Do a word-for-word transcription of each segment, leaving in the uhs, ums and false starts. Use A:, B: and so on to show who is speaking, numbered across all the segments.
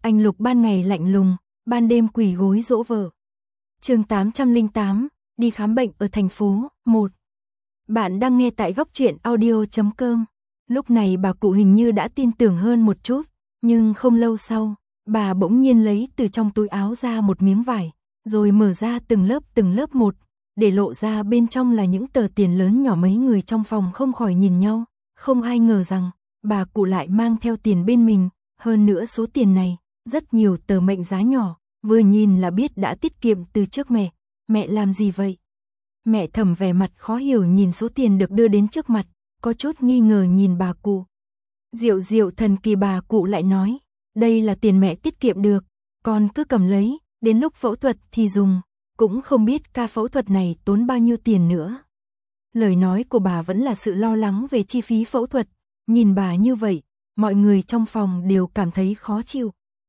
A: Anh Lục ban ngày lạnh lùng, ban đêm quỳ gối dỗ vợ. Chương tám trăm lẻ tám, đi khám bệnh ở thành phố, một. Bạn đang nghe tại góc truyện audio chấm com. Lúc này bà cụ hình như đã tin tưởng hơn một chút, nhưng không lâu sau, bà bỗng nhiên lấy từ trong túi áo ra một miếng vải, rồi mở ra từng lớp từng lớp một, để lộ ra bên trong là những tờ tiền lớn nhỏ. Mấy người trong phòng không khỏi nhìn nhau, không ai ngờ rằng bà cụ lại mang theo tiền bên mình, hơn nữa số tiền này, rất nhiều tờ mệnh giá nhỏ, vừa nhìn là biết đã tiết kiệm từ trước. Mẹ, mẹ làm gì vậy? Mẹ Thẩm vẻ mặt khó hiểu nhìn số tiền được đưa đến trước mặt, có chút nghi ngờ nhìn bà cụ. Diệu diệu thần kỳ, bà cụ lại nói, đây là tiền mẹ tiết kiệm được, con cứ cầm lấy, đến lúc phẫu thuật thì dùng, cũng không biết ca phẫu thuật này tốn bao nhiêu tiền nữa. Lời nói của bà vẫn là sự lo lắng về chi phí phẫu thuật, nhìn bà như vậy, mọi người trong phòng đều cảm thấy khó chịu.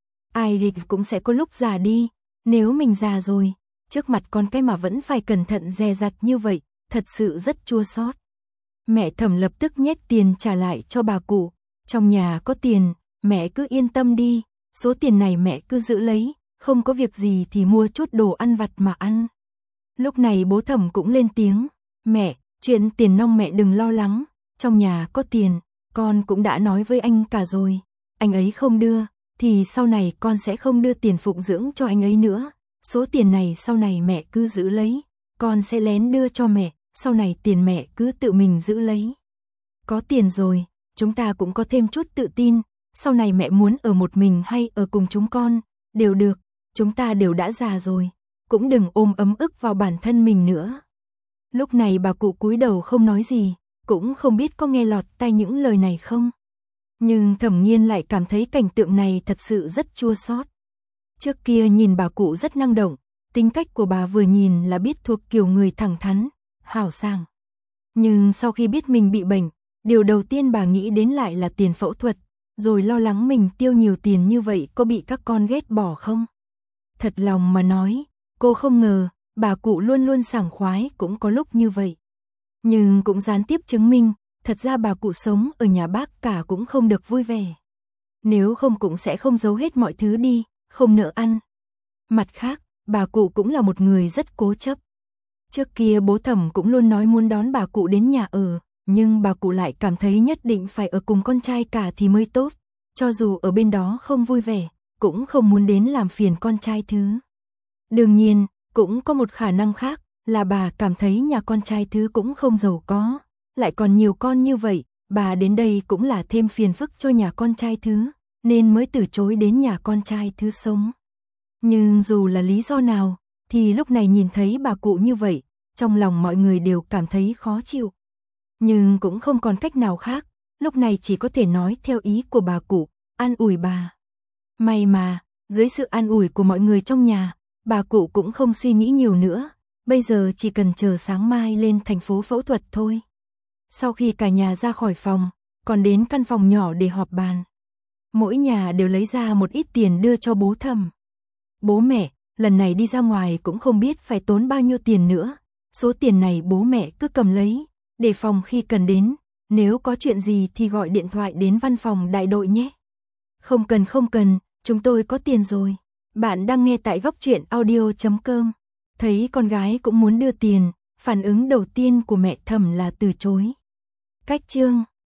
A: Ai thì cũng sẽ có lúc già đi, nếu mình già rồi, trước mặt con cái mà vẫn phải cẩn thận dè dặt như vậy, thật sự rất chua xót. Mẹ Thẩm lập tức nhét tiền trả lại cho bà cụ, trong nhà có tiền, mẹ cứ yên tâm đi, số tiền này mẹ cứ giữ lấy, không có việc gì thì mua chút đồ ăn vặt mà ăn. Lúc này bố Thẩm cũng lên tiếng, mẹ, chuyện tiền nong mẹ đừng lo lắng, trong nhà có tiền, con cũng đã nói với anh cả rồi, anh ấy không đưa, thì sau này con sẽ không đưa tiền phụng dưỡng cho anh ấy nữa, số tiền này sau này mẹ cứ giữ lấy, con sẽ lén đưa cho mẹ, sau này tiền mẹ cứ tự mình giữ lấy. Có tiền rồi, chúng ta cũng có thêm chút tự tin, sau này mẹ muốn ở một mình hay ở cùng chúng con, đều được, chúng ta đều đã già rồi, cũng đừng ôm ấm ức vào bản thân mình nữa. Lúc này bà cụ cúi đầu không nói gì, cũng không biết có nghe lọt tai những lời này không. Nhưng Thẩm Nghiên lại cảm thấy cảnh tượng này thật sự rất chua xót. Trước kia nhìn bà cụ rất năng động, tính cách của bà vừa nhìn là biết thuộc kiểu người thẳng thắn, hào sảng. Nhưng sau khi biết mình bị bệnh, điều đầu tiên bà nghĩ đến lại là tiền phẫu thuật, rồi lo lắng mình tiêu nhiều tiền như vậy có bị các con ghét bỏ không. Thật lòng mà nói, cô không ngờ, bà cụ luôn luôn sảng khoái cũng có lúc như vậy. Nhưng cũng gián tiếp chứng minh, thật ra bà cụ sống ở nhà bác cả cũng không được vui vẻ. Nếu không cũng sẽ không giấu hết mọi thứ đi, không nỡ ăn. Mặt khác, bà cụ cũng là một người rất cố chấp. Trước kia bố Thẩm cũng luôn nói muốn đón bà cụ đến nhà ở, nhưng bà cụ lại cảm thấy nhất định phải ở cùng con trai cả thì mới tốt. Cho dù ở bên đó không vui vẻ, cũng không muốn đến làm phiền con trai thứ. Đương nhiên, cũng có một khả năng khác, là bà cảm thấy nhà con trai thứ cũng không giàu có, lại còn nhiều con như vậy, bà đến đây cũng là thêm phiền phức cho nhà con trai thứ, nên mới từ chối đến nhà con trai thứ sống. Nhưng dù là lý do nào, thì lúc này nhìn thấy bà cụ như vậy, trong lòng mọi người đều cảm thấy khó chịu. Nhưng cũng không còn cách nào khác, lúc này chỉ có thể nói theo ý của bà cụ, an ủi bà. May mà, dưới sự an ủi của mọi người trong nhà, bà cụ cũng không suy nghĩ nhiều nữa, bây giờ chỉ cần chờ sáng mai lên thành phố phẫu thuật thôi. Sau khi cả nhà ra khỏi phòng, còn đến căn phòng nhỏ để họp bàn. Mỗi nhà đều lấy ra một ít tiền đưa cho bố Thẩm. Bố mẹ, lần này đi ra ngoài cũng không biết phải tốn bao nhiêu tiền nữa, số tiền này bố mẹ cứ cầm lấy, để phòng khi cần đến, nếu có chuyện gì thì gọi điện thoại đến văn phòng đại đội nhé. Không cần không cần, chúng tôi có tiền rồi. Bạn đang nghe tại góc truyện audio chấm com. Thấy con gái cũng muốn đưa tiền, phản ứng đầu tiên của mẹ Thẩm là từ chối. Cách chương